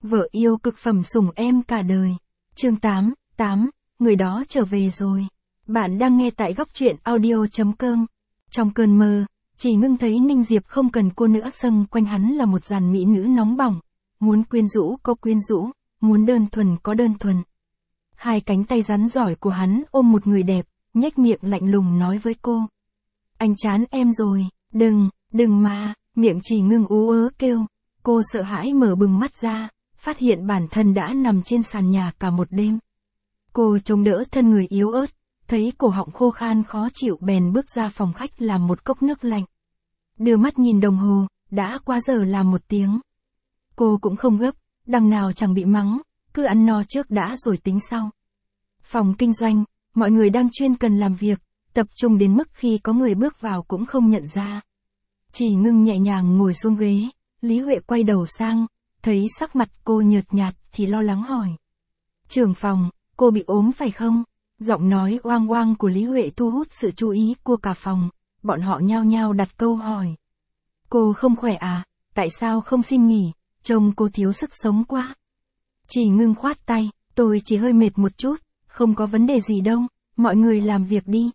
Vợ yêu cực phẩm sủng em cả đời. Chương 8, người đó trở về rồi. Bạn đang nghe tại góc truyện audio.com. Trong cơn mơ, chỉ ngưng thấy Ninh Diệp không cần cô nữa, xung quanh hắn là một dàn mỹ nữ nóng bỏng. Muốn quyến rũ có quyến rũ, muốn đơn thuần có đơn thuần. Hai cánh tay rắn giỏi của hắn ôm một người đẹp, nhếch miệng lạnh lùng nói với cô. Anh chán em rồi, đừng mà, miệng Chỉ Ngưng ú ớ kêu. Cô sợ hãi mở bừng mắt ra, phát hiện bản thân đã nằm trên sàn nhà cả một đêm. Cô chống đỡ thân người yếu ớt, thấy cổ họng khô khan khó chịu bèn bước ra phòng khách làm một cốc nước lạnh. Đưa mắt nhìn đồng hồ, đã qua giờ làm 1 tiếng. Cô cũng không gấp, đằng nào chẳng bị mắng, cứ ăn no trước đã rồi tính sau. Phòng kinh doanh, mọi người đang chuyên cần làm việc, tập trung đến mức khi có người bước vào cũng không nhận ra. Chỉ Ngưng nhẹ nhàng ngồi xuống ghế, Lý Huệ quay đầu sang, thấy sắc mặt cô nhợt nhạt thì lo lắng hỏi. Trưởng phòng, cô bị ốm phải không? Giọng nói oang oang của Lý Huệ thu hút sự chú ý của cả phòng, bọn họ nhao nhao đặt câu hỏi. Cô không khỏe à, tại sao không xin nghỉ, trông cô thiếu sức sống quá. Chỉ Ngưng khoát tay, tôi chỉ hơi mệt một chút, không có vấn đề gì đâu, mọi người làm việc đi.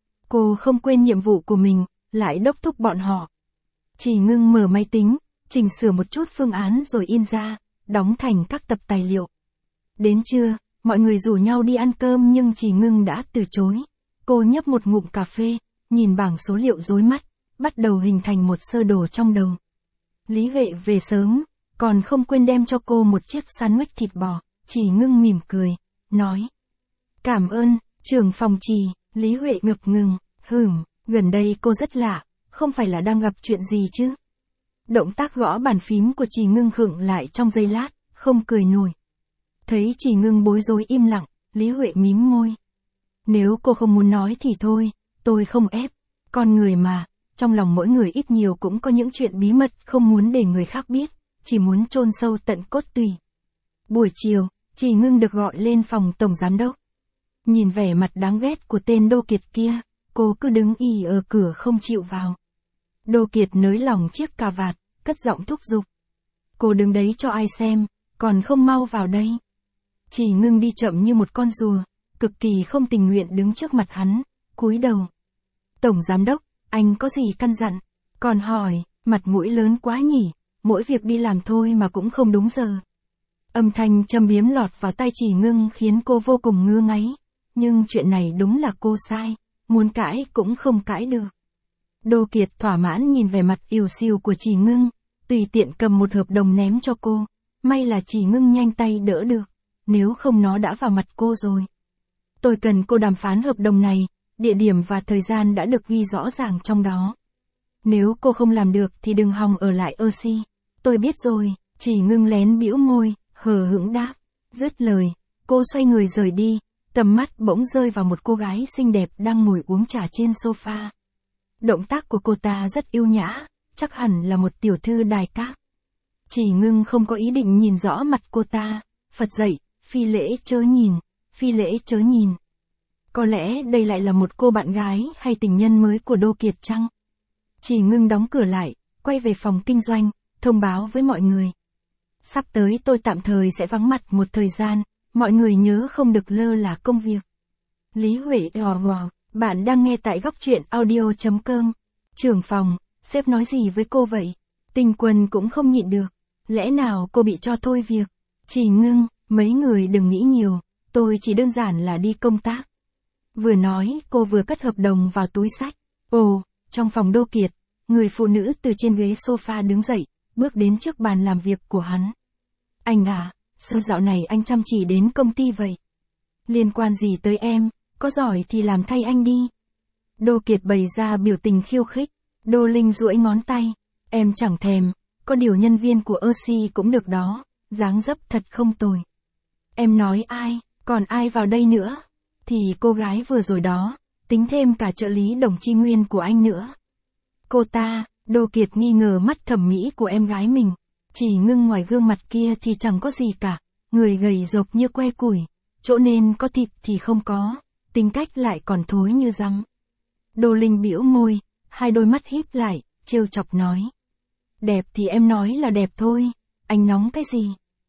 Cô không quên nhiệm vụ của mình, lại đốc thúc bọn họ. Chỉ Ngưng mở máy tính, chỉnh sửa một chút phương án rồi in ra, đóng thành các tập tài liệu. Đến trưa, mọi người rủ nhau đi ăn cơm nhưng Chỉ Ngưng đã từ chối. Cô nhấp một ngụm cà phê, nhìn bảng số liệu rối mắt, bắt đầu hình thành một sơ đồ trong đầu. Lý Huệ về sớm, còn không quên đem cho cô một chiếc sandwich thịt bò. Chỉ Ngưng mỉm cười, nói. Cảm ơn, trưởng phòng Chỉ. Lý Huệ ngập ngừng, gần đây cô rất lạ, không phải là đang gặp chuyện gì chứ? Động tác gõ bàn phím của Chỉ Ngưng khựng lại trong giây lát, không cười nổi. Thấy Chỉ Ngưng bối rối im lặng, Lý Huệ mím môi. Nếu cô không muốn nói thì thôi, tôi không ép. Con người mà, trong lòng mỗi người ít nhiều cũng có những chuyện bí mật không muốn để người khác biết, chỉ muốn chôn sâu tận cốt tủy. Buổi chiều, Chỉ Ngưng được gọi lên phòng tổng giám đốc. Nhìn vẻ mặt đáng ghét của tên Đô Kiệt kia, cô cứ đứng ì ở cửa không chịu vào. Đô Kiệt nới lỏng chiếc cà vạt, cất giọng thúc giục. Cô đứng đấy cho ai xem, còn không mau vào đây. Chỉ Ngưng đi chậm như một con rùa, cực kỳ không tình nguyện đứng trước mặt hắn, cúi đầu. Tổng giám đốc, anh có gì căn dặn? Còn hỏi, mặt mũi lớn quá nhỉ, mỗi việc đi làm thôi mà cũng không đúng giờ. Âm thanh châm biếm lọt vào tai Chỉ Ngưng khiến cô vô cùng ngứa ngáy. Nhưng chuyện này đúng là cô sai, muốn cãi cũng không cãi được. Đô Kiệt thỏa mãn nhìn vẻ mặt ỉu xìu của Chỉ Ngưng, tùy tiện cầm một hợp đồng ném cho cô. May là Chỉ Ngưng nhanh tay đỡ được, nếu không nó đã vào mặt cô rồi. Tôi cần cô đàm phán hợp đồng này, địa điểm và thời gian đã được ghi rõ ràng trong đó. Nếu cô không làm được thì đừng hòng ở lại Oxy. Tôi biết rồi. Chỉ Ngưng lén bĩu môi, hờ hững đáp. Dứt lời, cô xoay người rời đi, tầm mắt bỗng rơi vào một cô gái xinh đẹp đang ngồi uống trà trên sofa. Động tác của cô ta rất yêu nhã, chắc hẳn là một tiểu thư đài các. Chỉ Ngưng không có ý định nhìn rõ mặt cô ta, Phật dạy, phi lễ chớ nhìn, phi lễ chớ nhìn. Có lẽ đây lại là một cô bạn gái hay tình nhân mới của Đô Kiệt chăng? Chỉ Ngưng đóng cửa lại, quay về phòng kinh doanh, thông báo với mọi người. Sắp tới tôi tạm thời sẽ vắng mặt một thời gian, mọi người nhớ không được lơ là công việc. Lý Huệ bạn đang nghe tại góc truyện audio.com. Trưởng phòng, sếp nói gì với cô vậy? Tinh Quân cũng không nhịn được. Lẽ nào cô bị cho thôi việc? Chỉ Ngưng, mấy người đừng nghĩ nhiều, tôi chỉ đơn giản là đi công tác. Vừa nói, cô vừa cất hợp đồng vào túi xách. Ồ, trong phòng Đô Kiệt, người phụ nữ từ trên ghế sofa đứng dậy, bước đến trước bàn làm việc của hắn. Anh à, sao dạo này anh chăm chỉ đến công ty vậy? Liên quan gì tới em, có giỏi thì làm thay anh đi. Đô Kiệt bày ra biểu tình khiêu khích. Đô Linh duỗi ngón tay. Em chẳng thèm, có điều nhân viên của Oxy cũng được đó, dáng dấp thật không tồi. Em nói ai, còn ai vào đây nữa? Thì cô gái vừa rồi đó, tính thêm cả trợ lý Đồng Chi Nguyên của anh nữa. Cô ta, Đô Kiệt nghi ngờ mắt thẩm mỹ của em gái mình. Chỉ Ngưng ngoài gương mặt kia thì chẳng có gì cả, người gầy rộc như que củi, chỗ nên có thịt thì không có, tính cách lại còn thối như rắn. Đô Linh bĩu môi, hai đôi mắt híp lại, trêu chọc nói. Đẹp thì em nói là đẹp thôi, anh nóng cái gì?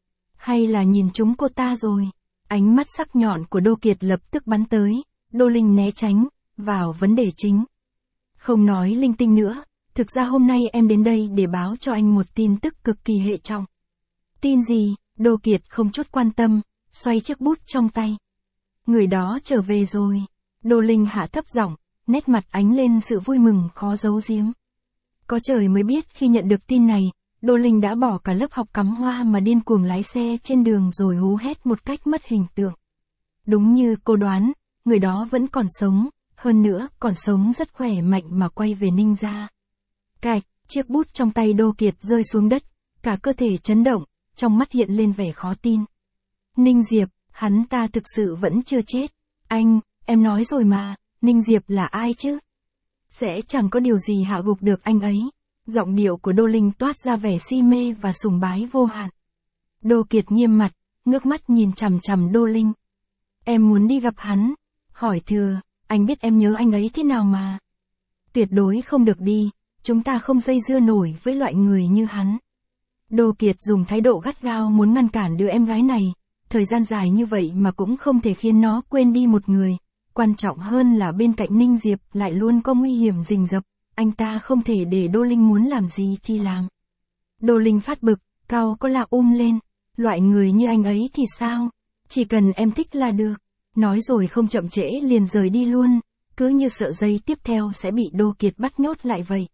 Hay là nhìn trúng cô ta rồi? Ánh mắt sắc nhọn của Đô Kiệt lập tức bắn tới, Đô Linh né tránh, vào vấn đề chính. Không nói linh tinh nữa, thực ra hôm nay em đến đây để báo cho anh một tin tức cực kỳ hệ trọng. Tin gì? Đô Kiệt không chút quan tâm, xoay chiếc bút trong tay. Người đó trở về rồi. Đô Linh hạ thấp giọng, nét mặt ánh lên sự vui mừng khó giấu giếm. Có trời mới biết khi nhận được tin này, Đô Linh đã bỏ cả lớp học cắm hoa mà điên cuồng lái xe trên đường rồi hú hét một cách mất hình tượng. Đúng như cô đoán, người đó vẫn còn sống, hơn nữa còn sống rất khỏe mạnh mà quay về Ninh gia. Cạch, chiếc bút trong tay Đô Kiệt rơi xuống đất, cả cơ thể chấn động, trong mắt hiện lên vẻ khó tin. Ninh Diệp, hắn ta thực sự vẫn chưa chết. Anh, em nói rồi mà, Ninh Diệp là ai chứ? Sẽ chẳng có điều gì hạ gục được anh ấy. Giọng điệu của Đô Linh toát ra vẻ si mê và sùng bái vô hạn. Đô Kiệt nghiêm mặt, ngước mắt nhìn chằm chằm Đô Linh. Em muốn đi gặp hắn. Hỏi thừa, anh biết em nhớ anh ấy thế nào mà. Tuyệt đối không được đi, chúng ta không dây dưa nổi với loại người như hắn. Đô Kiệt dùng thái độ gắt gao muốn ngăn cản đứa em gái này, thời gian dài như vậy mà cũng không thể khiến nó quên đi một người. Quan trọng hơn là bên cạnh Ninh Diệp lại luôn có nguy hiểm rình rập, anh ta không thể để Đô Linh muốn làm gì thì làm. Đô Linh phát bực, cau có lạ lên, loại người như anh ấy thì sao? Chỉ cần em thích là được. Nói rồi không chậm trễ liền rời đi luôn, cứ như sợ giây tiếp theo sẽ bị Đô Kiệt bắt nhốt lại vậy.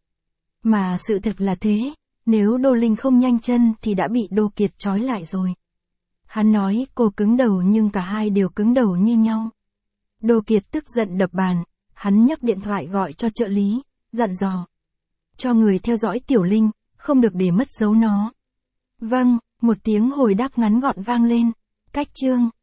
Mà sự thật là thế, nếu Đô Linh không nhanh chân thì đã bị Đô Kiệt trói lại rồi. Hắn nói cô cứng đầu nhưng cả hai đều cứng đầu như nhau. Đô Kiệt tức giận đập bàn, hắn nhấc điện thoại gọi cho trợ lý, dặn dò. Cho người theo dõi Tiểu Linh, không được để mất dấu nó. Vâng, một tiếng hồi đáp ngắn gọn vang lên. Cách chương